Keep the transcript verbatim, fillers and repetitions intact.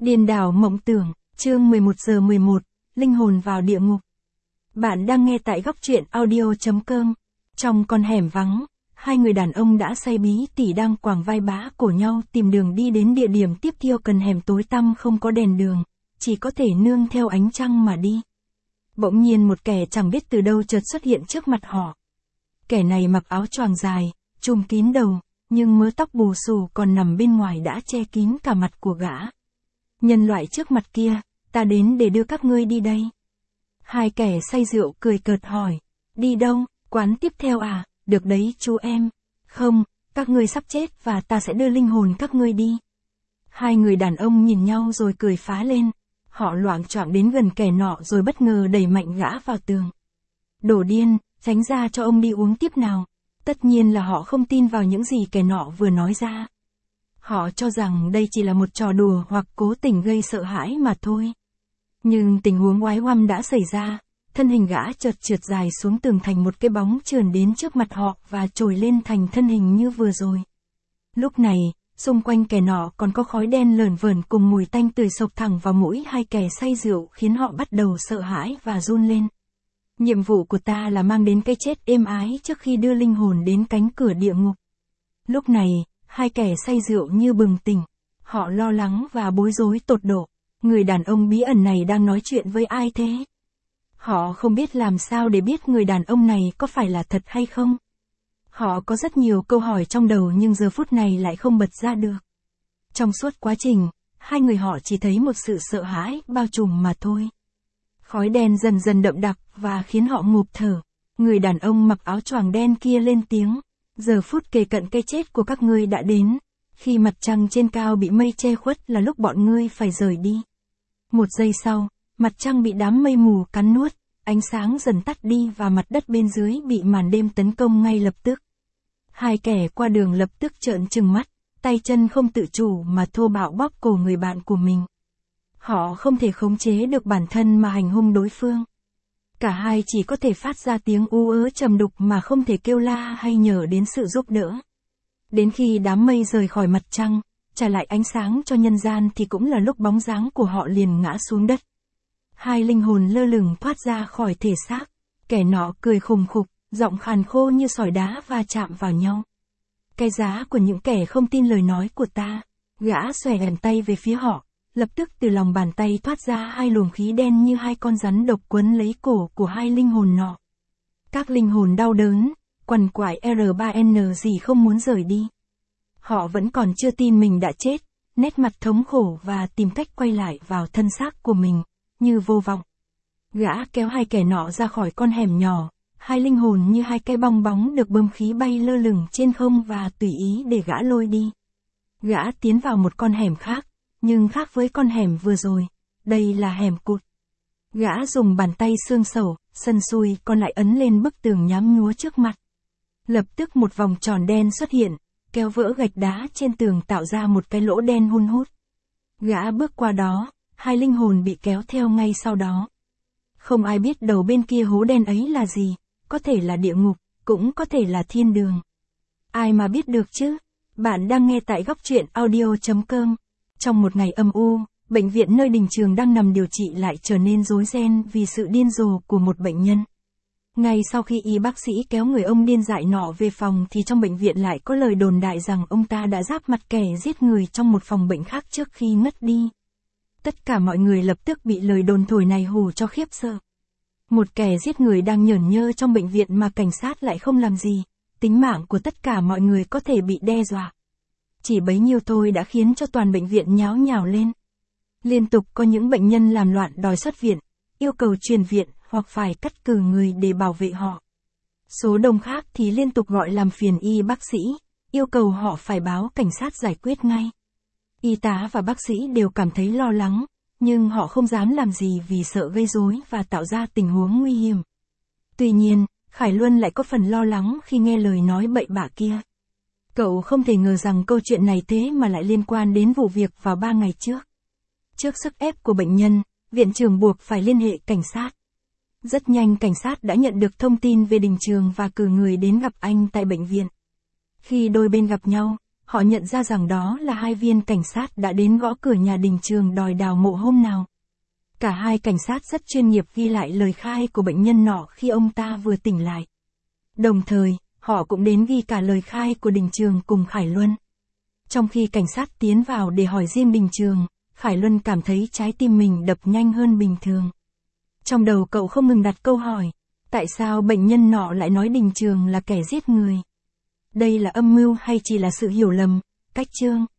Điên đảo mộng tưởng, chương mười một giờ mười một, linh hồn vào địa ngục. Bạn đang nghe tại góc truyện audio chấm com. Trong con hẻm vắng, hai người đàn ông đã say bí tỉ đang quàng vai bá cổ nhau tìm đường đi đến địa điểm tiếp theo. Cần hẻm tối tăm không có đèn đường, chỉ có thể nương theo ánh trăng mà đi. Bỗng nhiên một kẻ chẳng biết từ đâu chợt xuất hiện trước mặt họ. Kẻ này mặc áo choàng dài, trùm kín đầu, nhưng mớ tóc bù xù còn nằm bên ngoài đã che kín cả mặt của gã. Nhân loại trước mặt kia, ta đến để đưa các ngươi đi đây. Hai kẻ say rượu cười cợt hỏi, đi đâu, quán tiếp theo à, được đấy chú em. Không, các ngươi sắp chết và ta sẽ đưa linh hồn các ngươi đi. Hai người đàn ông nhìn nhau rồi cười phá lên. Họ loạng choạng đến gần kẻ nọ rồi bất ngờ đẩy mạnh gã vào tường. Đồ điên, tránh ra cho ông đi uống tiếp nào. Tất nhiên là họ không tin vào những gì kẻ nọ vừa nói ra. Họ cho rằng đây chỉ là một trò đùa hoặc cố tình gây sợ hãi mà thôi. Nhưng tình huống oái oăm đã xảy ra, thân hình gã chợt trượt dài xuống tường thành một cái bóng trườn đến trước mặt họ và trồi lên thành thân hình như vừa rồi. Lúc này, xung quanh kẻ nọ còn có khói đen lởn vởn cùng mùi tanh tươi sộc thẳng vào mũi hai kẻ say rượu khiến họ bắt đầu sợ hãi và run lên. Nhiệm vụ của ta là mang đến cái chết êm ái trước khi đưa linh hồn đến cánh cửa địa ngục. Lúc này, hai kẻ say rượu như bừng tỉnh. Họ lo lắng và bối rối tột độ. Người đàn ông bí ẩn này đang nói chuyện với ai thế? Họ không biết làm sao để biết người đàn ông này có phải là thật hay không. Họ có rất nhiều câu hỏi trong đầu nhưng giờ phút này lại không bật ra được. Trong suốt quá trình, hai người họ chỉ thấy một sự sợ hãi bao trùm mà thôi. Khói đen dần dần đậm đặc và khiến họ ngụp thở. Người đàn ông mặc áo choàng đen kia lên tiếng. Giờ phút kề cận cái chết của các ngươi đã đến. Khi mặt trăng trên cao bị mây che khuất là lúc bọn ngươi phải rời đi. Một giây sau, mặt trăng bị đám mây mù cắn nuốt, ánh sáng dần tắt đi và mặt đất bên dưới bị màn đêm tấn công ngay lập tức. Hai kẻ qua đường lập tức trợn trừng mắt, tay chân không tự chủ mà thô bạo bóp cổ người bạn của mình. Họ không thể khống chế được bản thân mà hành hung đối phương. Cả hai chỉ có thể phát ra tiếng u ớ trầm đục mà không thể kêu la hay nhờ đến sự giúp đỡ. Đến khi đám mây rời khỏi mặt trăng, trả lại ánh sáng cho nhân gian thì cũng là lúc bóng dáng của họ liền ngã xuống đất. Hai linh hồn lơ lửng thoát ra khỏi thể xác. Kẻ nọ cười khùng khục, giọng khàn khô như sỏi đá va chạm vào nhau. Cái giá của những kẻ không tin lời nói của ta. Gã xòe bàn tay về phía họ. Lập tức từ lòng bàn tay thoát ra hai luồng khí đen như hai con rắn độc quấn lấy cổ của hai linh hồn nọ. Các linh hồn đau đớn, quằn quại R ba N gì không muốn rời đi. Họ vẫn còn chưa tin mình đã chết, nét mặt thống khổ và tìm cách quay lại vào thân xác của mình, như vô vọng. Gã kéo hai kẻ nọ ra khỏi con hẻm nhỏ, hai linh hồn như hai cái bong bóng được bơm khí bay lơ lửng trên không và tùy ý để gã lôi đi. Gã tiến vào một con hẻm khác. Nhưng khác với con hẻm vừa rồi, đây là hẻm cụt. Gã dùng bàn tay xương sẩu, sần sùi còn lại ấn lên bức tường nhám nhúa trước mặt. Lập tức một vòng tròn đen xuất hiện, kéo vỡ gạch đá trên tường tạo ra một cái lỗ đen hun hút. Gã bước qua đó, hai linh hồn bị kéo theo ngay sau đó. Không ai biết đầu bên kia hố đen ấy là gì, có thể là địa ngục, cũng có thể là thiên đường. Ai mà biết được chứ? Bạn đang nghe tại góc truyện audio chấm com. Trong một ngày âm u, bệnh viện nơi Đình Trường đang nằm điều trị lại trở nên rối ren vì sự điên rồ của một bệnh nhân. Ngay sau khi y bác sĩ kéo người ông điên dại nọ về phòng thì trong bệnh viện lại có lời đồn đại rằng ông ta đã giáp mặt kẻ giết người trong một phòng bệnh khác trước khi ngất đi. Tất cả mọi người lập tức bị lời đồn thổi này hù cho khiếp sợ. Một kẻ giết người đang nhởn nhơ trong bệnh viện mà cảnh sát lại không làm gì, tính mạng của tất cả mọi người có thể bị đe dọa. Chỉ bấy nhiêu thôi đã khiến cho toàn bệnh viện nháo nhào lên. Liên tục có những bệnh nhân làm loạn đòi xuất viện, yêu cầu truyền viện hoặc phải cắt cử người để bảo vệ họ. Số đông khác thì liên tục gọi làm phiền y bác sĩ, yêu cầu họ phải báo cảnh sát giải quyết ngay. Y tá và bác sĩ đều cảm thấy lo lắng, nhưng họ không dám làm gì vì sợ gây rối và tạo ra tình huống nguy hiểm. Tuy nhiên, Khải Luân lại có phần lo lắng khi nghe lời nói bậy bạ kia. Cậu không thể ngờ rằng câu chuyện này thế mà lại liên quan đến vụ việc vào ba ngày trước. Trước sức ép của bệnh nhân, viện trưởng buộc phải liên hệ cảnh sát. Rất nhanh cảnh sát đã nhận được thông tin về Đình Trường và cử người đến gặp anh tại bệnh viện. Khi đôi bên gặp nhau, họ nhận ra rằng đó là hai viên cảnh sát đã đến gõ cửa nhà Đình Trường đòi đào mộ hôm nào. Cả hai cảnh sát rất chuyên nghiệp ghi lại lời khai của bệnh nhân nọ khi ông ta vừa tỉnh lại. Đồng thời, họ cũng đến ghi cả lời khai của Đình Trường cùng Khải Luân. Trong khi cảnh sát tiến vào để hỏi riêng Đình Trường, Khải Luân cảm thấy trái tim mình đập nhanh hơn bình thường. Trong đầu cậu không ngừng đặt câu hỏi, tại sao bệnh nhân nọ lại nói Đình Trường là kẻ giết người? Đây là âm mưu hay chỉ là sự hiểu lầm, cách chương?